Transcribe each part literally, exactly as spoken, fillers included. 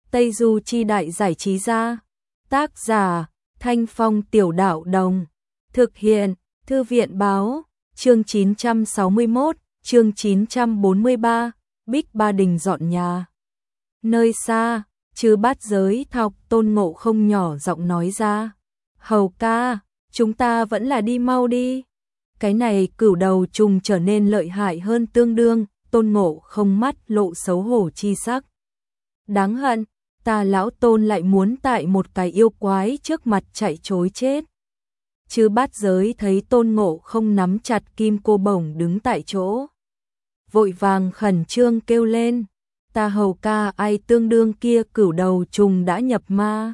Tây Du Chi Đại Giải Trí Gia. Tác giả Thanh Phong Tiểu Đạo Đồng. Thực hiện Thư viện Báo. Chương chín trăm sáu mươi mốt, chương chín trăm bốn mươi ba, Bích Ba Đình dọn nhà. Nơi xa, Chư Bát Giới Thọc Tôn Ngộ Không nhỏ giọng nói ra. Hầu ca, chúng ta vẫn là đi mau đi. Cái này cửu đầu trùng trở nên lợi hại hơn tương đương. Tôn Ngộ Không mắt lộ xấu hổ chi sắc. Đáng hận, ta lão Tôn lại muốn tại một cái yêu quái trước mặt chạy trối chết. Chư Bát Giới thấy Tôn Ngộ Không nắm chặt kim cô bổng đứng tại chỗ, vội vàng khẩn trương kêu lên. Ta hầu ca, ai tương đương kia cửu đầu trùng đã nhập ma.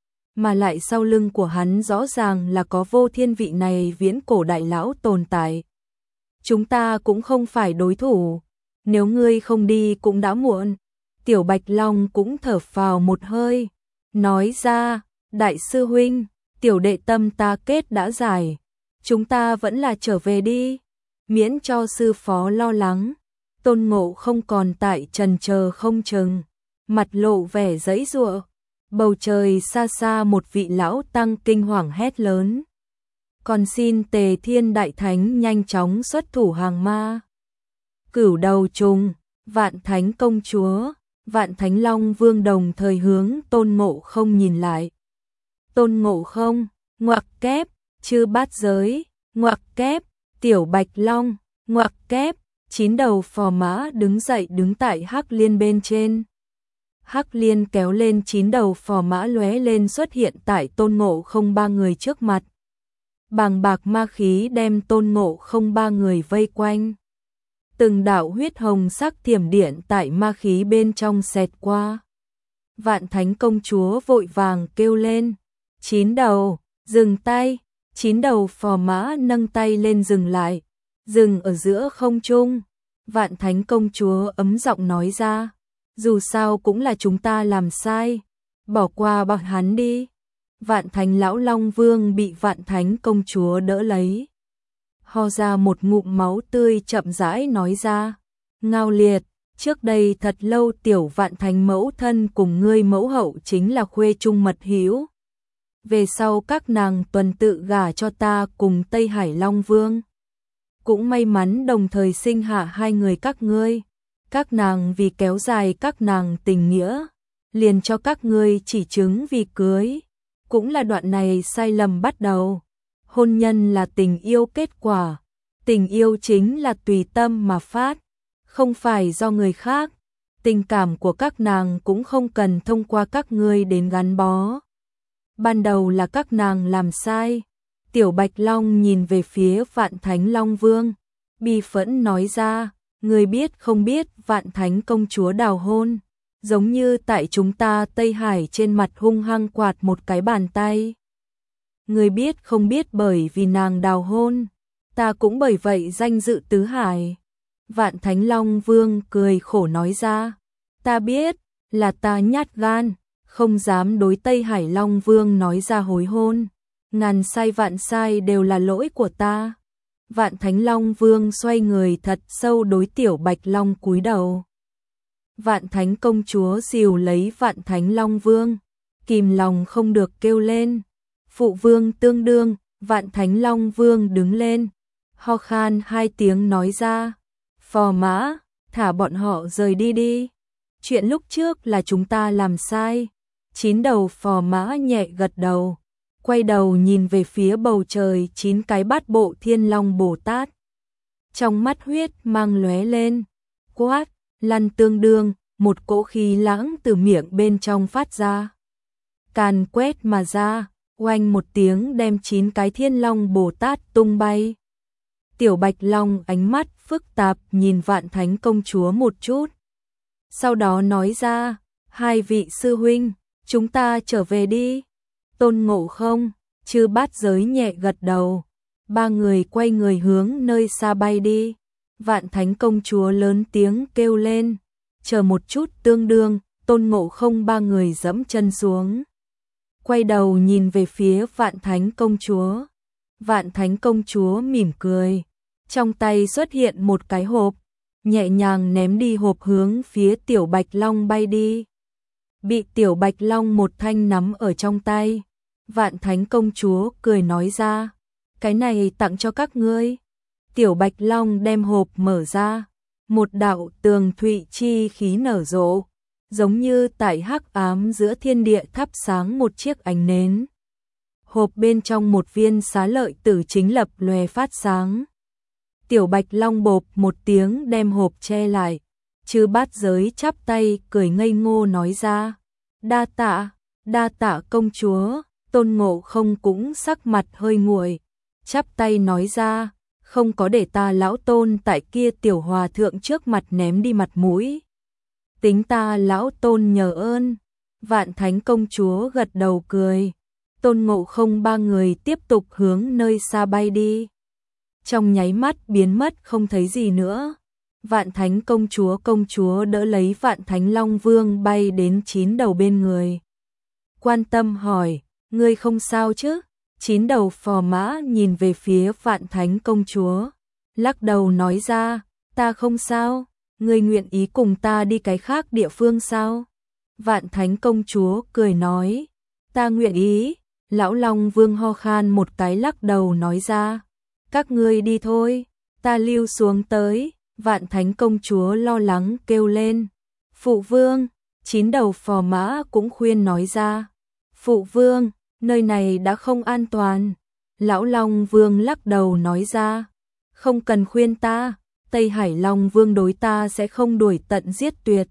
Mà lại sau lưng của hắn rõ ràng là có Vô Thiên vị này viễn cổ đại lão tồn tại. Chúng ta cũng không phải đối thủ, nếu ngươi không đi cũng đã muộn. Tiểu Bạch Long cũng thở phào một hơi, nói ra, đại sư huynh, tiểu đệ tâm ta kết đã giải, chúng ta vẫn là trở về đi, miễn cho sư phó lo lắng. Tôn Ngộ Không còn tại trần chờ không chừng, mặt lộ vẻ giãy giụa. Bầu trời xa xa một vị lão tăng kinh hoàng hét lớn. Còn xin Tề Thiên Đại Thánh nhanh chóng xuất thủ hàng ma. Cửu đầu trùng, Vạn Thánh Công Chúa, Vạn Thánh Long Vương đồng thời hướng Tôn Ngộ Không nhìn lại. Tôn Ngộ Không, ngoặc kép, Chư Bát Giới, ngoặc kép, Tiểu Bạch Long, ngoặc kép, chín đầu phò mã đứng dậy đứng tại Hắc Liên bên trên. Hắc Liên kéo lên chín đầu phò mã lóe lên xuất hiện tại Tôn Ngộ Không ba người trước mặt. Bàng bạc ma khí đem Tôn Ngộ Không ba người vây quanh. Từng đạo huyết hồng sắc thiểm điện tại ma khí bên trong xẹt qua. Vạn Thánh Công Chúa vội vàng kêu lên. Chín đầu, dừng tay. Chín đầu phò mã nâng tay lên dừng lại. Dừng ở giữa không trung. Vạn Thánh Công Chúa ấm giọng nói ra. Dù sao cũng là chúng ta làm sai. Bỏ qua bọn hắn đi. Vạn Thánh Lão Long Vương bị Vạn Thánh Công Chúa đỡ lấy. Ho ra một ngụm máu tươi chậm rãi nói ra. Ngao Liệt, trước đây thật lâu tiểu Vạn Thánh mẫu thân cùng ngươi mẫu hậu chính là khuê trung mật hữu. Về sau các nàng tuần tự gả cho ta cùng Tây Hải Long Vương. Cũng may mắn đồng thời sinh hạ hai người các ngươi. Các nàng vì kéo dài các nàng tình nghĩa, liền cho các ngươi chỉ chứng vì cưới. Cũng là đoạn này sai lầm bắt đầu. Hôn nhân là tình yêu kết quả. Tình yêu chính là tùy tâm mà phát, không phải do người khác. Tình cảm của các nàng cũng không cần thông qua các ngươi đến gắn bó. Ban đầu là các nàng làm sai. Tiểu Bạch Long nhìn về phía Vạn Thánh Long Vương, bi phẫn nói ra, người biết không biết Vạn Thánh Công Chúa đào hôn, giống như tại chúng ta Tây Hải trên mặt hung hăng quạt một cái bàn tay. Người biết không biết bởi vì nàng đào hôn, ta cũng bởi vậy danh dự tứ hải. Vạn Thánh Long Vương cười khổ nói ra, ta biết, là ta nhát gan, không dám đối Tây Hải Long Vương nói ra hối hôn. Ngàn sai vạn sai đều là lỗi của ta. Vạn Thánh Long Vương xoay người thật sâu đối Tiểu Bạch Long cúi đầu. Vạn Thánh Công Chúa dìu lấy Vạn Thánh Long Vương, kìm lòng không được kêu lên. Phụ vương tương đương. Vạn Thánh Long Vương đứng lên, ho khan hai tiếng nói ra, phò mã, thả bọn họ rời đi đi. Chuyện lúc trước là chúng ta làm sai. Chín đầu phò mã nhẹ gật đầu, quay đầu nhìn về phía bầu trời chín cái bát bộ Thiên Long Bồ Tát. Trong mắt huyết mang lóe lên, quát, lăn tương đương, một cỗ khí lãng từ miệng bên trong phát ra. Càn quét mà ra, oanh một tiếng đem chín cái Thiên Long Bồ Tát tung bay. Tiểu Bạch Long ánh mắt phức tạp nhìn Vạn Thánh Công Chúa một chút. Sau đó nói ra, hai vị sư huynh, chúng ta trở về đi. Tôn Ngộ Không, Chư Bát Giới nhẹ gật đầu. Ba người quay người hướng nơi xa bay đi. Vạn Thánh Công Chúa lớn tiếng kêu lên. Chờ một chút tương đương. Tôn Ngộ Không ba người dẫm chân xuống, quay đầu nhìn về phía Vạn Thánh Công Chúa. Vạn Thánh Công Chúa mỉm cười, trong tay xuất hiện một cái hộp, nhẹ nhàng ném đi hộp hướng phía Tiểu Bạch Long bay đi. bị Tiểu Bạch Long một thanh nắm ở trong tay. Vạn Thánh công chúa cười nói ra, cái này tặng cho các ngươi. Tiểu Bạch Long đem hộp mở ra, một đạo tường thụy chi khí nở rộ, giống như tại hắc ám giữa thiên địa thắp sáng một chiếc ánh nến. Hộp bên trong một viên xá lợi tử chính lập lòe phát sáng. Tiểu Bạch Long bộp một tiếng đem hộp che lại, Chư Bát Giới chắp tay cười ngây ngô nói ra, đa tạ, đa tạ công chúa. Tôn Ngộ Không cũng sắc mặt hơi nguội, chắp tay nói ra, không có để ta lão Tôn tại kia tiểu hòa thượng trước mặt ném đi mặt mũi. Tính ta lão Tôn nhờ ơn. Vạn Thánh công chúa gật đầu cười. Tôn Ngộ Không ba người tiếp tục hướng nơi xa bay đi. Trong nháy mắt biến mất không thấy gì nữa. Vạn Thánh công chúa công chúa đỡ lấy Vạn Thánh Long Vương bay đến chín đầu bên người. Quan tâm hỏi, ngươi không sao chứ? Chín đầu phò mã nhìn về phía Vạn Thánh công chúa, lắc đầu nói ra, ta không sao, ngươi nguyện ý cùng ta đi cái khác địa phương sao? Vạn Thánh công chúa cười nói, ta nguyện ý. Lão Long Vương ho khan một cái lắc đầu nói ra, các ngươi đi thôi, ta lưu xuống tới. Vạn Thánh công chúa lo lắng kêu lên, phụ vương. Chín đầu phò mã cũng khuyên nói ra, phụ vương, nơi này đã không an toàn. Lão Long Vương lắc đầu nói ra, không cần khuyên ta, Tây Hải Long Vương đối ta sẽ không đuổi tận giết tuyệt.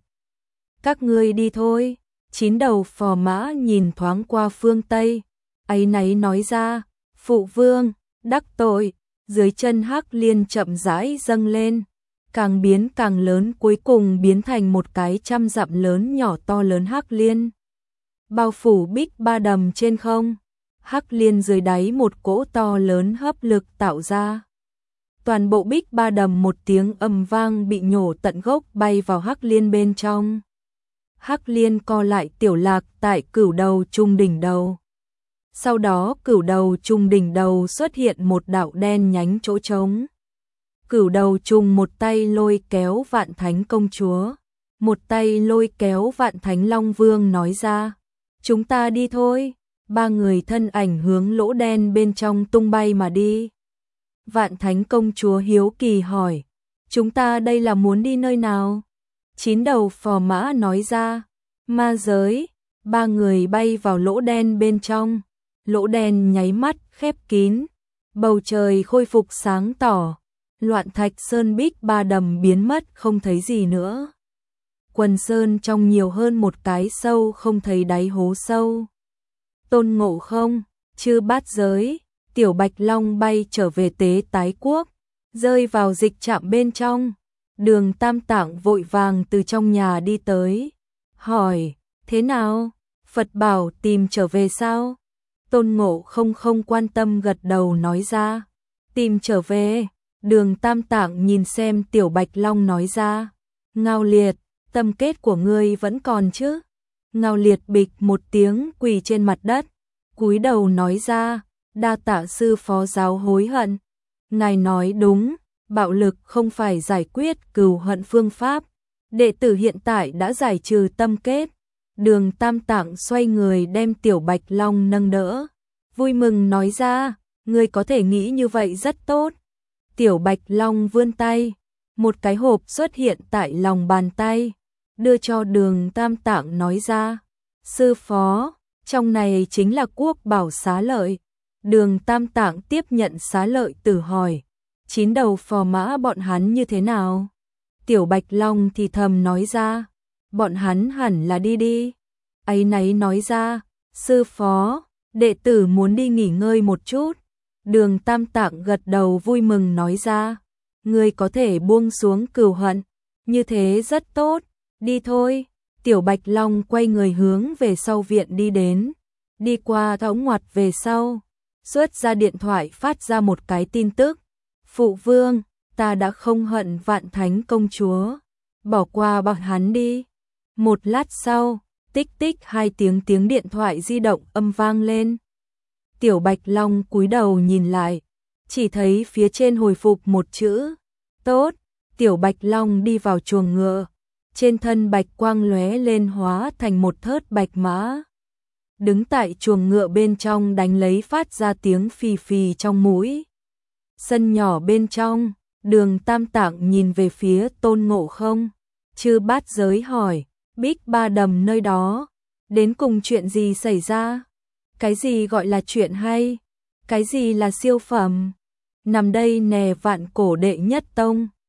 Các ngươi đi thôi. Chín đầu phò mã nhìn thoáng qua phương Tây, áy náy nói ra, phụ vương, đắc tội. Dưới chân Hắc Liên chậm rãi dâng lên, càng biến càng lớn, cuối cùng biến thành một cái trăm dặm lớn nhỏ to lớn Hắc Liên. Bao phủ Bích Ba Đầm trên không, Hắc Liên dưới đáy một cỗ to lớn hấp lực tạo ra. Toàn bộ Bích Ba Đầm một tiếng ầm vang bị nhổ tận gốc bay vào Hắc Liên bên trong. Hắc Liên co lại tiểu lạc tại cửu đầu trung đỉnh đầu. Sau đó cửu đầu trung đỉnh đầu xuất hiện một đạo đen nhánh chỗ trống. Cửu đầu trùng một tay lôi kéo Vạn Thánh công chúa, một tay lôi kéo Vạn Thánh Long Vương nói ra, chúng ta đi thôi. Ba người thân ảnh hướng lỗ đen bên trong tung bay mà đi. Vạn Thánh công chúa hiếu kỳ hỏi, chúng ta đây là muốn đi nơi nào? Chín đầu phò mã nói ra, ma giới. Ba người bay vào lỗ đen bên trong, lỗ đen nháy mắt khép kín, bầu trời khôi phục sáng tỏ. Loạn Thạch Sơn Bích Ba Đầm biến mất không thấy gì nữa. Quần sơn trong nhiều hơn một cái sâu không thấy đáy hố sâu. Tôn Ngộ Không, Chư Bát Giới, Tiểu Bạch Long bay trở về Tế Tái Quốc, rơi vào dịch trạm bên trong. Đường Tam Tạng vội vàng từ trong nhà đi tới, hỏi, thế nào? Phật bảo tìm trở về sao? Tôn Ngộ Không không quan tâm gật đầu nói ra, tìm trở về. Đường Tam Tạng nhìn xem Tiểu Bạch Long nói ra, Ngao Liệt, tâm kết của ngươi vẫn còn chứ? Ngao Liệt bịch một tiếng quỳ trên mặt đất, cúi đầu nói ra, đa tạ sư phó giáo hối hận. Ngài nói đúng, bạo lực không phải giải quyết cừu hận phương pháp. Đệ tử hiện tại đã giải trừ tâm kết. Đường Tam Tạng xoay người đem Tiểu Bạch Long nâng đỡ, vui mừng nói ra, ngươi có thể nghĩ như vậy rất tốt. Tiểu Bạch Long vươn tay, một cái hộp xuất hiện tại lòng bàn tay, đưa cho Đường Tam Tạng nói ra, sư phó, trong này chính là quốc bảo xá lợi. Đường Tam Tạng tiếp nhận xá lợi tử hỏi, chín đầu phò mã bọn hắn như thế nào? Tiểu Bạch Long thì thầm nói ra, bọn hắn hẳn là đi đi. Áy náy nói ra, sư phó, đệ tử muốn đi nghỉ ngơi một chút. Đường Tam Tạng gật đầu vui mừng nói ra, ngươi có thể buông xuống cừu hận, như thế rất tốt, đi thôi. Tiểu Bạch Long quay người hướng về sau viện đi đến, đi qua thõng ngoặt về sau, xuất ra điện thoại phát ra một cái tin tức, phụ vương, ta đã không hận Vạn Thánh công chúa, bỏ qua bọn hắn đi. Một lát sau, tích tích hai tiếng tiếng điện thoại di động âm vang lên. Tiểu Bạch Long cúi đầu nhìn lại, chỉ thấy phía trên hồi phục một chữ, tốt. Tiểu Bạch Long đi vào chuồng ngựa, trên thân bạch quang lóe lên hóa thành một thớt bạch mã. Đứng tại chuồng ngựa bên trong đánh lấy phát ra tiếng phì phì trong mũi. Sân nhỏ bên trong, Đường Tam Tạng nhìn về phía Tôn Ngộ Không, Chư Bát Giới hỏi, Bích Ba Đầm nơi đó, đến cùng chuyện gì xảy ra? Cái gì gọi là chuyện hay? Cái gì là siêu phẩm? Nằm đây nè Vạn Cổ đệ nhất tông.